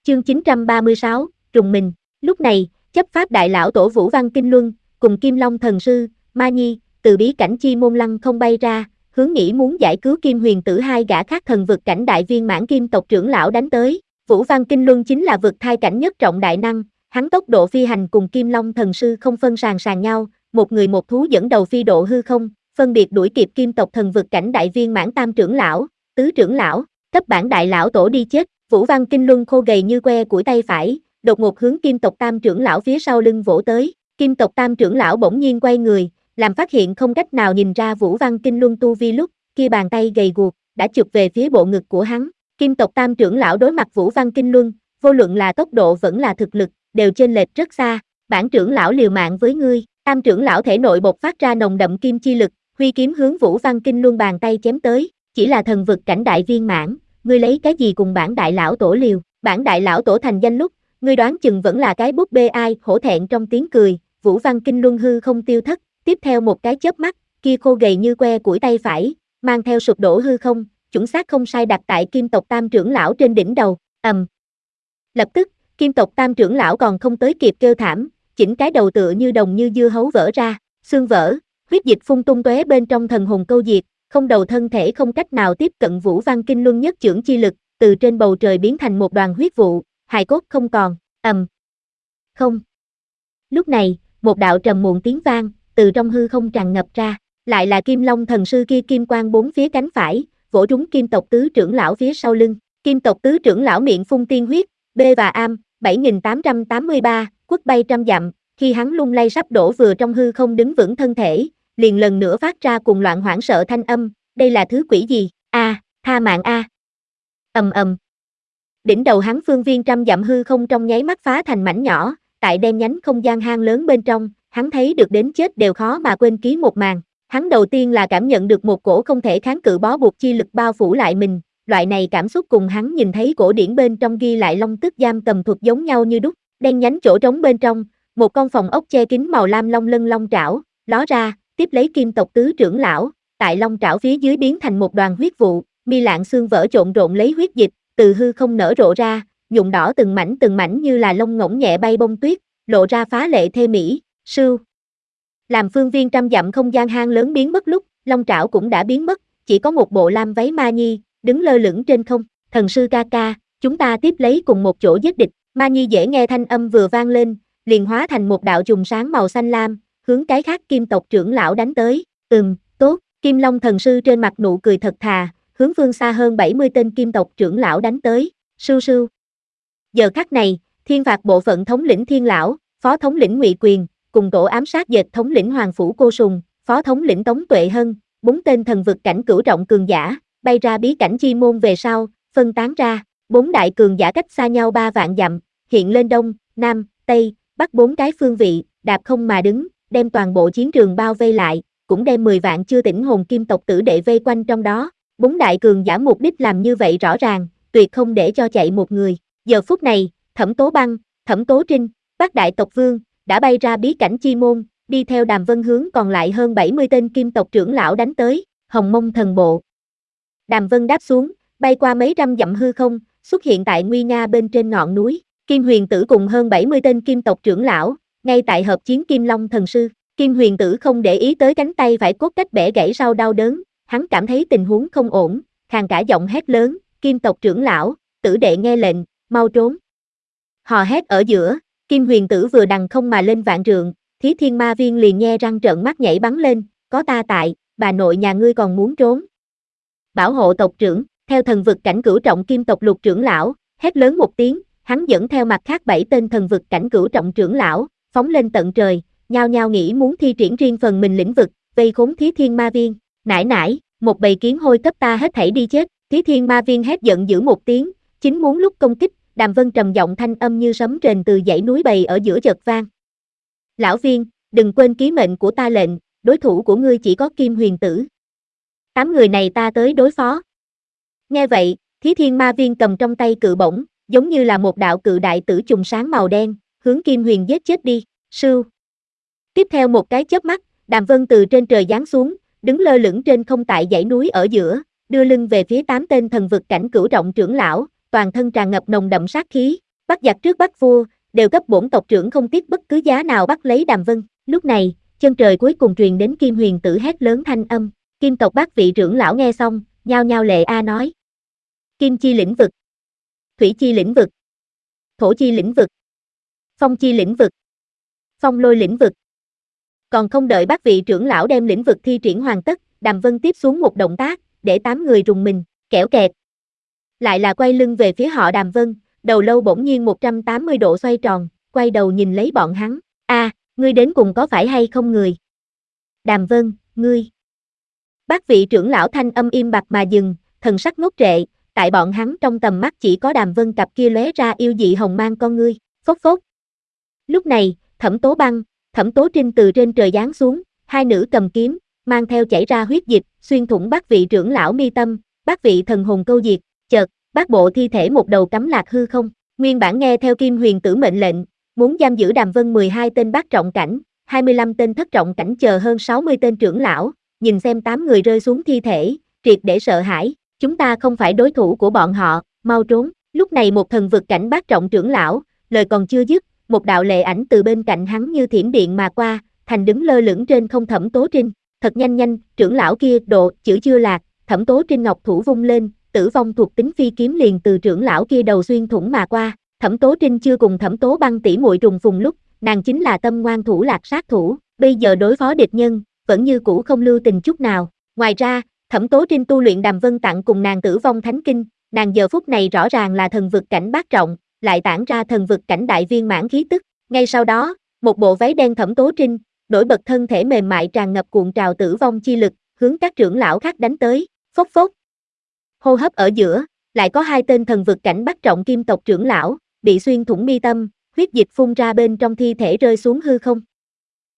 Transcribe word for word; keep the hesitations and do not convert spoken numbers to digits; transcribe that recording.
Chương chín trăm ba mươi sáu, rùng mình. Lúc này, chấp pháp đại lão tổ Vũ Văn Kinh Luân, cùng Kim Long thần sư, Ma Nhi, từ bí cảnh chi môn lăng không bay ra, hướng nghĩ muốn giải cứu Kim Huyền Tử hai gã khác thần vực cảnh đại viên mãn kim tộc trưởng lão đánh tới. Vũ Văn Kinh Luân chính là vực thai cảnh nhất trọng đại năng, hắn tốc độ phi hành cùng Kim Long thần sư không phân sàn sàn nhau, một người một thú dẫn đầu phi độ hư không, phân biệt đuổi kịp kim tộc thần vực cảnh đại viên mãn tam trưởng lão, tứ trưởng lão, cấp bản đại lão tổ đi chết. Vũ Văn Kinh Luân khô gầy như que củi tay phải, đột ngột hướng kim tộc tam trưởng lão phía sau lưng vỗ tới. Kim tộc tam trưởng lão bỗng nhiên quay người, làm phát hiện không cách nào nhìn ra Vũ Văn Kinh Luân tu vi lúc, kia bàn tay gầy guộc đã chụp về phía bộ ngực của hắn. Kim tộc tam trưởng lão đối mặt Vũ Văn Kinh Luân, vô luận là tốc độ vẫn là thực lực, đều chênh lệch rất xa. Bản trưởng lão liều mạng với ngươi. Tam trưởng lão thể nội bộc phát ra nồng đậm kim chi lực, huy kiếm hướng Vũ Văn Kinh Luân bàn tay chém tới. Chỉ là thần vực cảnh đại viên mãn, ngươi lấy cái gì cùng bản đại lão tổ liều? Bản đại lão tổ thành danh lúc, ngươi đoán chừng vẫn là cái búp bê ai. Hổ thẹn trong tiếng cười, Vũ Văn Kinh Luân hư không tiêu thất, tiếp theo một cái chớp mắt, kia khô gầy như que củi tay phải, mang theo sụp đổ hư không, chuẩn xác không sai đặt tại kim tộc tam trưởng lão trên đỉnh đầu. Ầm. Lập tức, kim tộc tam trưởng lão còn không tới kịp kêu thảm, chỉnh cái đầu tựa như đồng như dưa hấu vỡ ra, xương vỡ, huyết dịch phun tung tóe bên trong thần hồn câu diệt, không đầu thân thể không cách nào tiếp cận Vũ Văn Kinh Luân nhất chưởng chi lực, từ trên bầu trời biến thành một đoàn huyết vụ, hài cốt không còn. Ầm. Không. Lúc này, một đạo trầm muộn tiếng vang từ trong hư không tràn ngập ra, lại là Kim Long thần sư kia kim quang bốn phía cánh phải, vỗ trúng kim tộc tứ trưởng lão phía sau lưng. Kim tộc tứ trưởng lão miệng phun tiên huyết, B và am, bảy nghìn tám trăm tám mươi ba, quất bay trăm dặm, khi hắn lung lay sắp đổ vừa trong hư không đứng vững thân thể, liền lần nữa phát ra cuồng loạn hoảng sợ thanh âm, đây là thứ quỷ gì? A, à, tha mạng a. Ầm ầm. Đỉnh đầu hắn phương viên trăm dặm hư không trong nháy mắt phá thành mảnh nhỏ, tại đen nhánh không gian hang lớn bên trong, hắn thấy được đến chết đều khó mà quên ký một màn. Hắn đầu tiên là cảm nhận được một cổ không thể kháng cự bó buộc chi lực bao phủ lại mình, loại này cảm xúc cùng hắn nhìn thấy cổ điển bên trong ghi lại long tức giam cầm thuật giống nhau như đúc. Đen nhánh chỗ trống bên trong, một con phòng ốc che kín màu lam long lân long trảo, ló ra, tiếp lấy kim tộc tứ trưởng lão, tại long trảo phía dưới biến thành một đoàn huyết vụ, mi lạng xương vỡ trộn rộn lấy huyết dịch, từ hư không nở rộ ra, nhuộm đỏ từng mảnh từng mảnh như là lông ngỗng nhẹ bay bông tuyết, lộ ra phá lệ thê mỹ. Sưu. Làm phương viên trăm dặm không gian hang lớn biến mất lúc, long trảo cũng đã biến mất, chỉ có một bộ lam váy Ma Nhi, đứng lơ lửng trên không. Thần sư ca ca, chúng ta tiếp lấy cùng một chỗ giết địch. Ma Nhi dễ nghe thanh âm vừa vang lên, liền hóa thành một đạo chùm sáng màu xanh lam, hướng cái khác kim tộc trưởng lão đánh tới. Ừm, tốt. Kim Long thần sư trên mặt nụ cười thật thà, hướng phương xa hơn bảy mươi tên kim tộc trưởng lão đánh tới. Sưu sưu. Giờ khắc này, thiên phạt bộ phận thống lĩnh Thiên Lão, phó thống lĩnh Ngụy Quyền, cùng tổ ám sát dệt thống lĩnh Hoàng Phủ Cô Sùng, phó thống lĩnh Tống Tuệ Hân, bốn tên thần vực cảnh cửu trọng cường giả, bay ra bí cảnh chi môn về sau, phân tán ra, bốn đại cường giả cách xa nhau ba vạn dặm, hiện lên đông, nam, tây, bắc bốn cái phương vị, đạp không mà đứng, đem toàn bộ chiến trường bao vây lại, cũng đem mười vạn chưa tỉnh hồn kim tộc tử đệ vây quanh trong đó. Bốn đại cường giả mục đích làm như vậy rõ ràng, tuyệt không để cho chạy một người. Giờ phút này, Thẩm Tố Băng, Thẩm Tố Trinh, Bát đại tộc vương đã bay ra bí cảnh chi môn, đi theo Đàm Vân hướng còn lại hơn bảy mươi tên kim tộc trưởng lão đánh tới. Hồng Mông thần bộ. Đàm Vân đáp xuống, bay qua mấy trăm dặm hư không, xuất hiện tại nguy nga bên trên ngọn núi. Kim Huyền Tử cùng hơn bảy mươi tên kim tộc trưởng lão, ngay tại hợp chiến Kim Long thần sư. Kim Huyền Tử không để ý tới cánh tay phải cốt cách bẻ gãy sau đau đớn, hắn cảm thấy tình huống không ổn, khàn cả giọng hét lớn, Kim tộc trưởng lão, tử đệ nghe lệnh, mau trốn. Hò hét ở giữa, Kim Huyền Tử vừa đằng không mà lên vạn trượng, Thí Thiên Ma Viên liền nhe răng trợn mắt nhảy bắn lên, có ta tại, bà nội nhà ngươi còn muốn trốn. Bảo hộ tộc trưởng, theo thần vực cảnh cửu trọng kim tộc Lục trưởng lão, hét lớn một tiếng, hắn dẫn theo mặt khác bảy tên thần vực cảnh cửu trọng trưởng lão, phóng lên tận trời, nhao nhao nghĩ muốn thi triển riêng phần mình lĩnh vực, vây khốn Thí Thiên Ma Viên. Nãi nãi, một bầy kiến hôi cấp ta hết thảy đi chết. Thí Thiên Ma Viên hét giận dữ một tiếng, chính muốn lúc công kích, Đàm Vân trầm giọng thanh âm như sấm rền từ dãy núi bầy ở giữa chợt vang. Lão Viên, đừng quên ký mệnh của ta lệnh, đối thủ của ngươi chỉ có Kim Huyền Tử. Tám người này ta tới đối phó. Nghe vậy, Thí Thiên Ma Viên cầm trong tay cự bổng, giống như là một đạo cự đại tử trùng sáng màu đen, hướng Kim Huyền giết chết đi. Sưu. Tiếp theo một cái chớp mắt, Đàm Vân từ trên trời giáng xuống, đứng lơ lửng trên không tại dãy núi ở giữa, đưa lưng về phía tám tên thần vực cảnh cửu trọng trưởng lão, toàn thân tràn ngập nồng đậm sát khí. Bắt giặc trước bắt vua, đều cấp bổn tộc trưởng không tiếc bất cứ giá nào bắt lấy Đàm Vân. Lúc này, chân trời cuối cùng truyền đến Kim Huyền Tử hét lớn thanh âm. Kim tộc bác vị trưởng lão nghe xong, nhao nhao lệ a nói. Kim chi lĩnh vực, thủy chi lĩnh vực, thổ chi lĩnh vực, phong chi lĩnh vực, phong lôi lĩnh vực. Còn không đợi bác vị trưởng lão đem lĩnh vực thi triển hoàn tất, Đàm Vân tiếp xuống một động tác, để tám người rùng mình, kẽo kẹt. Lại là quay lưng về phía họ Đàm Vân, đầu lâu bỗng nhiên một trăm tám mươi độ xoay tròn, quay đầu nhìn lấy bọn hắn. A, à, ngươi đến cùng có phải hay không người? Đàm Vân, ngươi. Bác vị trưởng lão thanh âm im bặt mà dừng, thần sắc ngốc trệ, tại bọn hắn trong tầm mắt chỉ có Đàm Vân cặp kia lóe ra yêu dị hồng mang con ngươi, phốc phốc. Lúc này, Thẩm Tố Băng, Thẩm Tố Trinh từ trên trời giáng xuống, hai nữ cầm kiếm, mang theo chảy ra huyết dịch, xuyên thủng bác vị trưởng lão mi tâm, bác vị thần hồn câu diệt, chợt, bác bộ thi thể một đầu cắm lạc hư không. Nguyên bản nghe theo Kim Huyền Tử mệnh lệnh, muốn giam giữ Đàm Vân mười hai tên bát trọng cảnh, hai mươi lăm tên thất trọng cảnh chờ hơn sáu mươi tên trưởng lão, nhìn xem tám người rơi xuống thi thể, triệt để sợ hãi, chúng ta không phải đối thủ của bọn họ, mau trốn. Lúc này một thần vực cảnh bát trọng trưởng lão, lời còn chưa dứt, một đạo lệ ảnh từ bên cạnh hắn như thiểm điện mà qua, thành đứng lơ lửng trên không Thẩm Tố Trinh. Thật nhanh nhanh, trưởng lão kia độ, chữ chưa lạc, Thẩm Tố Trinh ngọc thủ vung lên, tử vong thuộc tính phi kiếm liền từ trưởng lão kia đầu xuyên thủng mà qua. Thẩm Tố Trinh chưa cùng Thẩm Tố Băng tỷ muội trùng phùng lúc, nàng chính là tâm ngoan thủ lạc sát thủ, bây giờ đối phó địch nhân, vẫn như cũ không lưu tình chút nào. Ngoài ra, Thẩm Tố Trinh tu luyện Đàm Vân tặng cùng nàng tử vong thánh kinh, nàng giờ phút này rõ ràng là thần vực cảnh bát trọng, lại tản ra thần vực cảnh đại viên mãn khí tức. Ngay sau đó, một bộ váy đen Thẩm Tố Trinh, nổi bật thân thể mềm mại tràn ngập cuộn trào tử vong chi lực, hướng các trưởng lão khác đánh tới, phốc phốc. Hô hấp ở giữa, lại có hai tên thần vực cảnh bát trọng kim tộc trưởng lão, bị xuyên thủng mi tâm, huyết dịch phun ra bên trong thi thể rơi xuống hư không.